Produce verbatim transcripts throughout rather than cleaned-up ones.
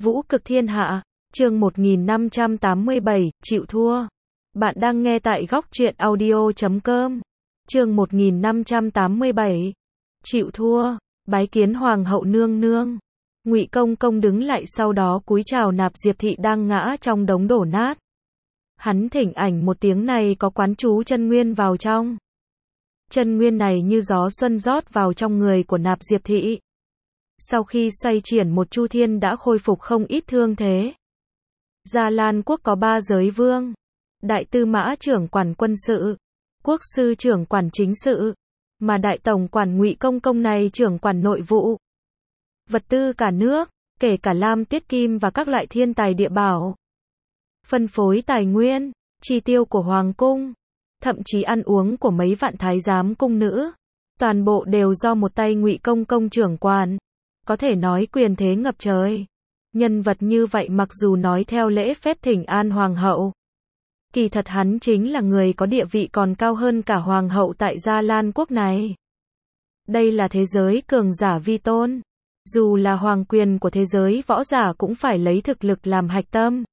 Vũ cực thiên hạ, chương một nghìn năm trăm tám mươi bảy, chịu thua. Bạn đang nghe tại góc truyện audio chấm com. Chương một nghìn năm trăm tám mươi bảy, chịu thua, bái kiến hoàng hậu nương nương. Ngụy Công Công đứng lại sau đó cúi chào Nạp Diệp thị đang ngã trong đống đổ nát. Hắn thỉnh ảnh một tiếng này có quán chú chân nguyên vào trong. Chân nguyên này như gió xuân rót vào trong người của Nạp Diệp thị. Sau khi xoay triển một chu thiên đã khôi phục không ít thương thế. Gia Lan quốc có ba giới vương. Đại tư mã trưởng quản quân sự, quốc sư trưởng quản chính sự, mà đại tổng quản Ngụy Công Công này trưởng quản nội vụ. Vật tư cả nước, kể cả lam tiết kim và các loại thiên tài địa bảo. Phân phối tài nguyên, chi tiêu của hoàng cung, thậm chí ăn uống của mấy vạn thái giám cung nữ, toàn bộ đều do một tay Ngụy Công Công trưởng quản. Có thể nói quyền thế ngập trời. Nhân vật như vậy mặc dù nói theo lễ phép thỉnh an hoàng hậu, kỳ thật hắn chính là người có địa vị còn cao hơn cả hoàng hậu tại Gia Lan quốc này. Đây là thế giới cường giả vi tôn. Dù là hoàng quyền của thế giới võ giả cũng phải lấy thực lực làm hạch tâm.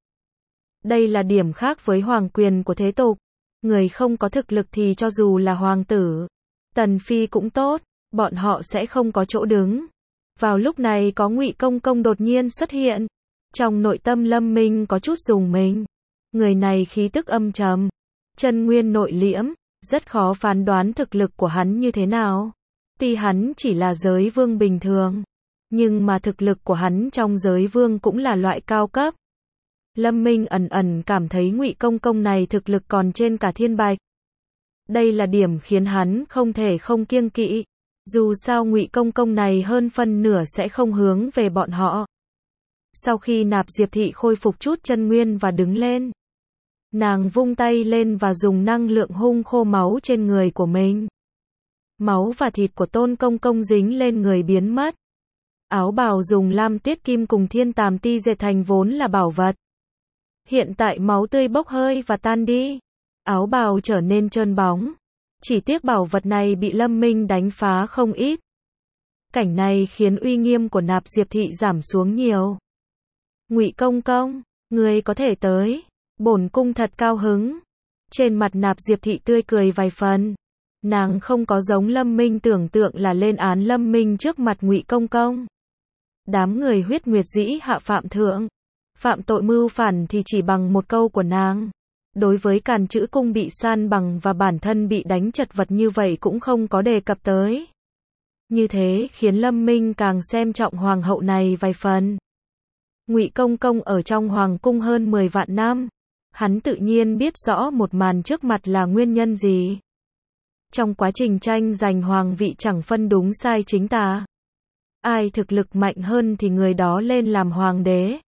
Đây là điểm khác với hoàng quyền của thế tục. Người không có thực lực thì cho dù là hoàng tử, tần phi cũng tốt, bọn họ sẽ không có chỗ đứng. Vào lúc này có Ngụy Công Công đột nhiên xuất hiện. Trong nội tâm Lâm Minh có chút rùng mình. Người này khí tức âm trầm, chân nguyên nội liễm, rất khó phán đoán thực lực của hắn như thế nào. Tuy hắn chỉ là giới vương bình thường, nhưng mà thực lực của hắn trong giới vương cũng là loại cao cấp. Lâm Minh ẩn ẩn cảm thấy Ngụy Công Công này thực lực còn trên cả Thiên Bạch. Đây là điểm khiến hắn không thể không kiêng kỵ. Dù sao Ngụy Công Công này hơn phân nửa sẽ không hướng về bọn họ. Sau khi Nạp Diệp thị khôi phục chút chân nguyên và đứng lên, nàng vung tay lên và dùng năng lượng hung khô máu trên người của mình. Máu và thịt của Tôn Công Công dính lên người biến mất. Áo bào dùng lam tiết kim cùng thiên tàm ti dệt thành vốn là bảo vật. Hiện tại máu tươi bốc hơi và tan đi. Áo bào trở nên trơn bóng. Chỉ tiếc bảo vật này bị Lâm Minh đánh phá không ít. Cảnh này khiến uy nghiêm của Nạp Diệp thị giảm xuống nhiều. Ngụy Công Công, người có thể tới. Bổn cung thật cao hứng. Trên mặt Nạp Diệp thị tươi cười vài phần. Nàng không có giống Lâm Minh tưởng tượng là lên án Lâm Minh trước mặt Ngụy Công Công. Đám người huyết nguyệt dĩ hạ phạm thượng. Phạm tội mưu phản thì chỉ bằng một câu của nàng. Đối với càn chữ cung bị san bằng và bản thân bị đánh chật vật như vậy cũng không có đề cập tới. Như thế khiến Lâm Minh càng xem trọng hoàng hậu này vài phần. Ngụy Công Công ở trong hoàng cung hơn mười vạn năm. Hắn tự nhiên biết rõ một màn trước mặt là nguyên nhân gì. Trong quá trình tranh giành hoàng vị chẳng phân đúng sai chính tà. Ai thực lực mạnh hơn thì người đó lên làm hoàng đế.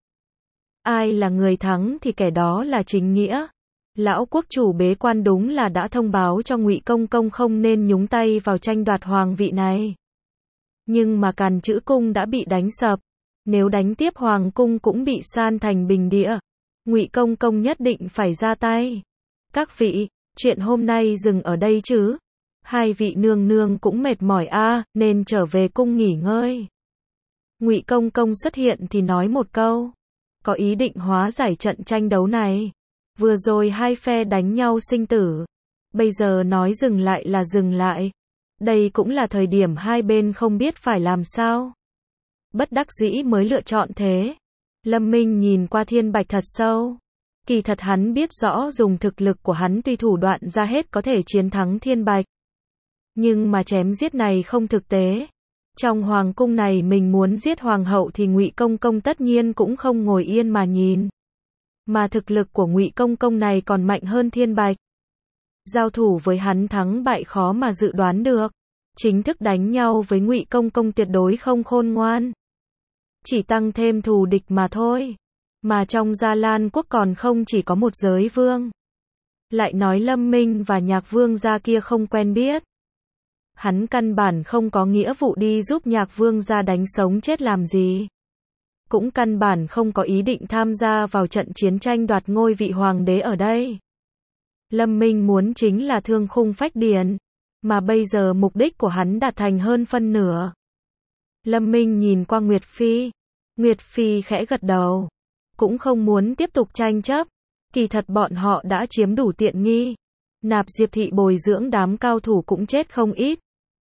Ai là người thắng thì kẻ đó là chính nghĩa. Lão quốc chủ bế quan đúng là đã thông báo cho Ngụy Công Công không nên nhúng tay vào tranh đoạt hoàng vị này. Nhưng mà càn chữ cung đã bị đánh sập. Nếu đánh tiếp hoàng cung cũng bị san thành bình địa. Ngụy Công Công nhất định phải ra tay. Các vị, chuyện hôm nay dừng ở đây chứ. Hai vị nương nương cũng mệt mỏi a, à, nên trở về cung nghỉ ngơi. Ngụy Công Công xuất hiện thì nói một câu. Có ý định hóa giải trận tranh đấu này. Vừa rồi hai phe đánh nhau sinh tử. Bây giờ nói dừng lại là dừng lại. Đây cũng là thời điểm hai bên không biết phải làm sao. Bất đắc dĩ mới lựa chọn thế. Lâm Minh nhìn qua Thiên Bạch thật sâu. Kỳ thật hắn biết rõ dùng thực lực của hắn tuy thủ đoạn ra hết có thể chiến thắng Thiên Bạch. Nhưng mà chém giết này không thực tế. Trong hoàng cung này mình muốn giết hoàng hậu thì Ngụy Công Công tất nhiên cũng không ngồi yên mà nhìn. Mà thực lực của Ngụy Công Công này còn mạnh hơn Thiên Bạch. Giao thủ với hắn thắng bại khó mà dự đoán được. Chính thức đánh nhau với Ngụy Công Công tuyệt đối không khôn ngoan. Chỉ tăng thêm thù địch mà thôi. Mà trong Gia Lan quốc còn không chỉ có một giới vương. Lại nói Lâm Minh và Nhạc Vương gia kia không quen biết. Hắn căn bản không có nghĩa vụ đi giúp Nhạc Vương gia đánh sống chết làm gì. Cũng căn bản không có ý định tham gia vào trận chiến tranh đoạt ngôi vị hoàng đế ở đây. Lâm Minh muốn chính là thương khung phách điền. Mà bây giờ mục đích của hắn đạt thành hơn phân nửa. Lâm Minh nhìn qua Nguyệt Phi. Nguyệt Phi khẽ gật đầu. Cũng không muốn tiếp tục tranh chấp. Kỳ thật bọn họ đã chiếm đủ tiện nghi. Nạp Diệp thị bồi dưỡng đám cao thủ cũng chết không ít.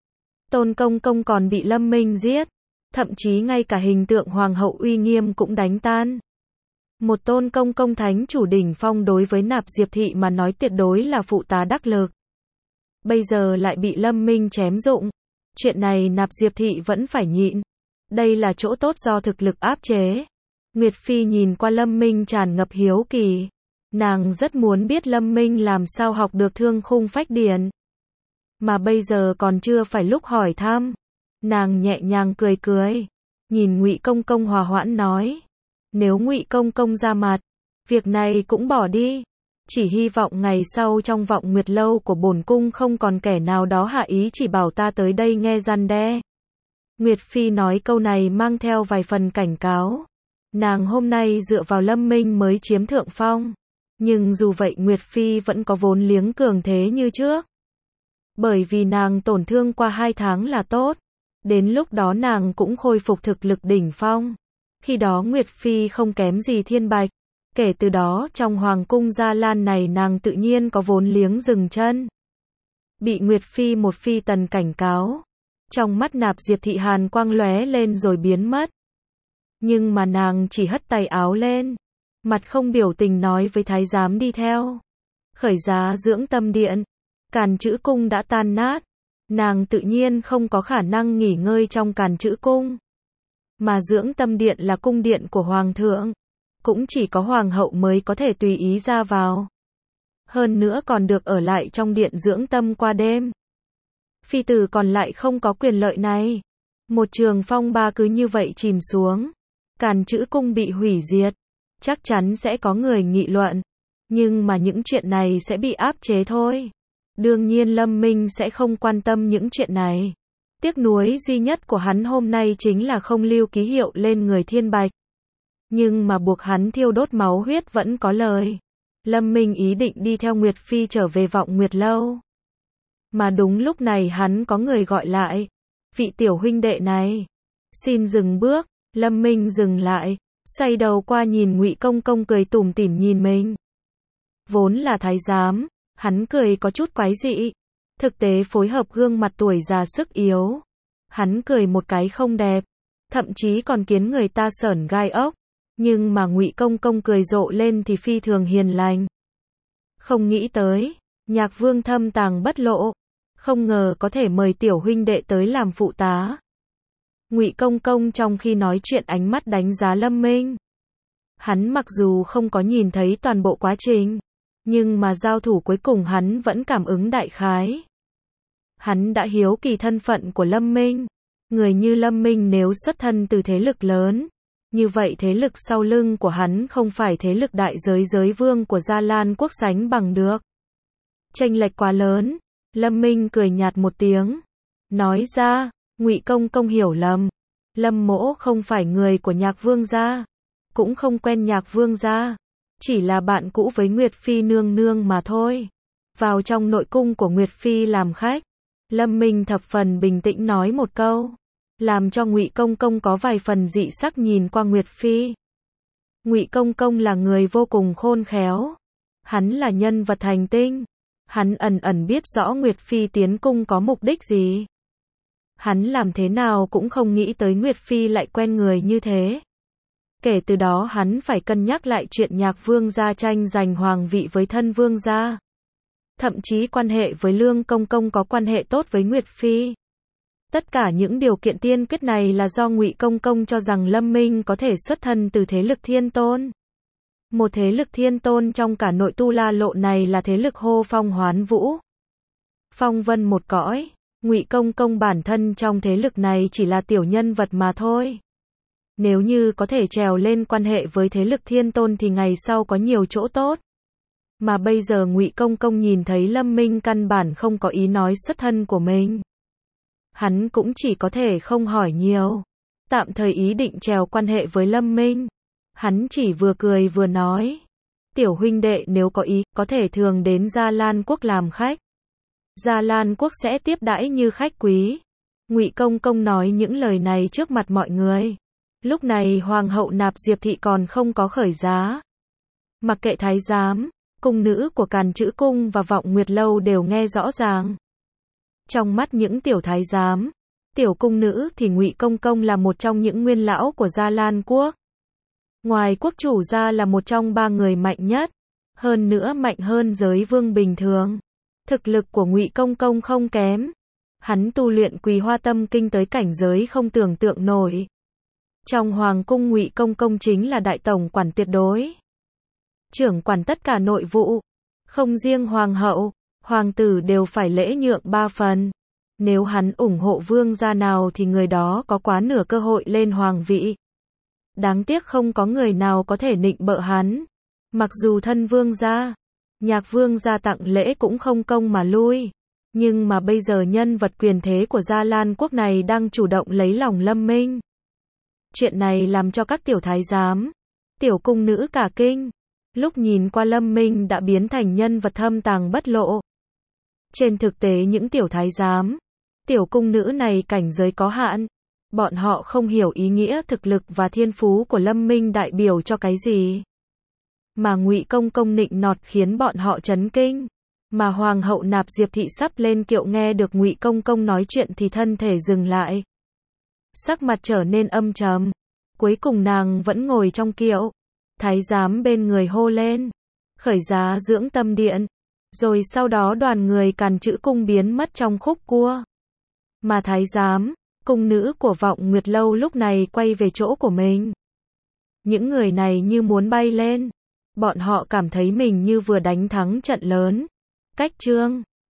Tôn Công Công còn bị Lâm Minh giết. Thậm chí ngay cả hình tượng hoàng hậu uy nghiêm cũng đánh tan. Một Tôn Công Công thánh chủ đỉnh phong đối với Nạp Diệp thị mà nói tuyệt đối là phụ tá đắc lực. Bây giờ lại bị Lâm Minh chém dụng. Chuyện này Nạp Diệp thị vẫn phải nhịn. Đây là chỗ tốt do thực lực áp chế. Nguyệt Phi nhìn qua Lâm Minh tràn ngập hiếu kỳ. Nàng rất muốn biết Lâm Minh làm sao học được thương khung phách điển. Mà bây giờ còn chưa phải lúc hỏi thăm. Nàng nhẹ nhàng cười cười. Nhìn Ngụy Công Công hòa hoãn nói. Nếu Ngụy Công Công ra mặt, việc này cũng bỏ đi. Chỉ hy vọng ngày sau trong vọng nguyệt lâu của bổn cung không còn kẻ nào đó hạ ý chỉ bảo ta tới đây nghe răn đe. Nguyệt Phi nói câu này mang theo vài phần cảnh cáo. Nàng hôm nay dựa vào Lâm Minh mới chiếm thượng phong. Nhưng dù vậy Nguyệt Phi vẫn có vốn liếng cường thế như trước. Bởi vì nàng tổn thương qua hai tháng là tốt. Đến lúc đó nàng cũng khôi phục thực lực đỉnh phong. Khi đó Nguyệt Phi không kém gì Thiên Bạch. Kể từ đó trong hoàng cung Gia Lan này nàng tự nhiên có vốn liếng dừng chân. Bị Nguyệt Phi một phi tần cảnh cáo. Trong mắt Nạp Diệp thị hàn quang lóe lên rồi biến mất. Nhưng mà nàng chỉ hất tay áo lên. Mặt không biểu tình nói với thái giám đi theo. Khởi giá dưỡng tâm điện. Càn Chữ cung đã tan nát. Nàng tự nhiên không có khả năng nghỉ ngơi trong Càn Chữ cung. Mà dưỡng tâm điện là cung điện của hoàng thượng. Cũng chỉ có hoàng hậu mới có thể tùy ý ra vào. Hơn nữa còn được ở lại trong điện dưỡng tâm qua đêm. Phi tử còn lại không có quyền lợi này. Một trường phong ba cứ như vậy chìm xuống. Càn Chữ cung bị hủy diệt. Chắc chắn sẽ có người nghị luận. Nhưng mà những chuyện này sẽ bị áp chế thôi. Đương nhiên Lâm Minh sẽ không quan tâm những chuyện này. Tiếc nuối duy nhất của hắn hôm nay chính là không lưu ký hiệu lên người Thiên Bạch. Nhưng mà buộc hắn thiêu đốt máu huyết vẫn có lời. Lâm Minh ý định đi theo Nguyệt Phi trở về vọng Nguyệt lâu. Mà đúng lúc này hắn có người gọi lại. Vị tiểu huynh đệ này. Xin dừng bước. Lâm Minh dừng lại. Xoay đầu qua nhìn Ngụy Công Công cười tủm tỉm nhìn mình. Vốn là thái giám. Hắn cười có chút quái dị. Thực tế phối hợp gương mặt tuổi già sức yếu. Hắn cười một cái không đẹp. Thậm chí còn khiến người ta sởn gai ốc. Nhưng mà Ngụy Công Công cười rộ lên thì phi thường hiền lành. Không nghĩ tới. Nhạc Vương thâm tàng bất lộ. Không ngờ có thể mời tiểu huynh đệ tới làm phụ tá. Ngụy Công Công trong khi nói chuyện ánh mắt đánh giá Lâm Minh. Hắn mặc dù không có nhìn thấy toàn bộ quá trình. Nhưng mà giao thủ cuối cùng hắn vẫn cảm ứng đại khái. Hắn đã hiếu kỳ thân phận của Lâm Minh. Người như Lâm Minh nếu xuất thân từ thế lực lớn. Như vậy thế lực sau lưng của hắn không phải thế lực đại giới giới vương của Gia Lan quốc sánh bằng được. Chênh lệch quá lớn. Lâm Minh cười nhạt một tiếng. Nói ra, Ngụy Công Công hiểu lầm. Lâm mỗ không phải người của Nhạc Vương gia. Cũng không quen Nhạc Vương gia. Chỉ là bạn cũ với Nguyệt Phi nương nương mà thôi. Vào trong nội cung của Nguyệt Phi làm khách. Lâm Minh thập phần bình tĩnh nói một câu. Làm cho Ngụy Công Công có vài phần dị sắc nhìn qua Nguyệt Phi. Ngụy Công Công là người vô cùng khôn khéo. Hắn là nhân vật thành tinh. Hắn ẩn ẩn biết rõ Nguyệt Phi tiến cung có mục đích gì. Hắn làm thế nào cũng không nghĩ tới Nguyệt Phi lại quen người như thế. Kể từ đó hắn phải cân nhắc lại chuyện Nhạc Vương gia tranh giành hoàng vị với thân vương gia. Thậm chí quan hệ với Lương Công Công có quan hệ tốt với Nguyệt Phi. Tất cả những điều kiện tiên quyết này là do Ngụy Công Công cho rằng Lâm Minh có thể xuất thân từ thế lực thiên tôn. Một thế lực thiên tôn trong cả nội tu la lộ này là thế lực hô phong hoán vũ. Phong vân một cõi. Ngụy Công Công bản thân trong thế lực này chỉ là tiểu nhân vật mà thôi. Nếu như có thể trèo lên quan hệ với thế lực thiên tôn thì ngày sau có nhiều chỗ tốt. Mà bây giờ Ngụy Công Công nhìn thấy Lâm Minh căn bản không có ý nói xuất thân của mình. Hắn cũng chỉ có thể không hỏi nhiều. Tạm thời ý định trèo quan hệ với Lâm Minh. Hắn chỉ vừa cười vừa nói. Tiểu huynh đệ nếu có ý, có thể thường đến Gia Lan quốc làm khách. Gia Lan quốc sẽ tiếp đãi như khách quý. Ngụy Công Công nói những lời này trước mặt mọi người. Lúc này Hoàng hậu Nạp Diệp Thị còn không có khởi giá. Mặc kệ thái giám, cung nữ của Càn Chữ Cung và Vọng Nguyệt Lâu đều nghe rõ ràng. Trong mắt những tiểu thái giám, tiểu cung nữ thì Ngụy Công Công là một trong những nguyên lão của Gia Lan quốc. Ngoài quốc chủ ra là một trong ba người mạnh nhất, hơn nữa mạnh hơn giới vương bình thường. Thực lực của Ngụy Công Công không kém. Hắn tu luyện Quỳ Hoa Tâm Kinh tới cảnh giới không tưởng tượng nổi. Trong hoàng cung Ngụy Công Công chính là đại tổng quản tuyệt đối. Trưởng quản tất cả nội vụ, không riêng hoàng hậu, hoàng tử đều phải lễ nhượng ba phần. Nếu hắn ủng hộ vương gia nào thì người đó có quá nửa cơ hội lên hoàng vị. Đáng tiếc không có người nào có thể nịnh bợ hắn. Mặc dù thân vương gia, nhạc vương gia tặng lễ cũng không công mà lui. Nhưng mà bây giờ nhân vật quyền thế của Gia Lan quốc này đang chủ động lấy lòng Lâm Minh. Chuyện này làm cho các tiểu thái giám, tiểu cung nữ cả kinh. Lúc nhìn qua Lâm Minh đã biến thành nhân vật thâm tàng bất lộ. Trên thực tế những tiểu thái giám, tiểu cung nữ này cảnh giới có hạn. Bọn họ không hiểu ý nghĩa thực lực và thiên phú của Lâm Minh đại biểu cho cái gì. Mà Ngụy Công Công nịnh nọt khiến bọn họ chấn kinh. Mà Hoàng hậu Nạp Diệp Thị sắp lên kiệu nghe được Ngụy Công Công nói chuyện thì thân thể dừng lại. Sắc mặt trở nên âm trầm. Cuối cùng nàng vẫn ngồi trong kiệu. Thái giám bên người hô lên. Khởi giá dưỡng tâm điện. Rồi sau đó đoàn người Càn Chữ Cung biến mất trong khúc cua. Mà thái giám, cung nữ của Vọng Nguyệt Lâu lúc này quay về chỗ của mình. Những người này như muốn bay lên. Bọn họ cảm thấy mình như vừa đánh thắng trận lớn. Cách chương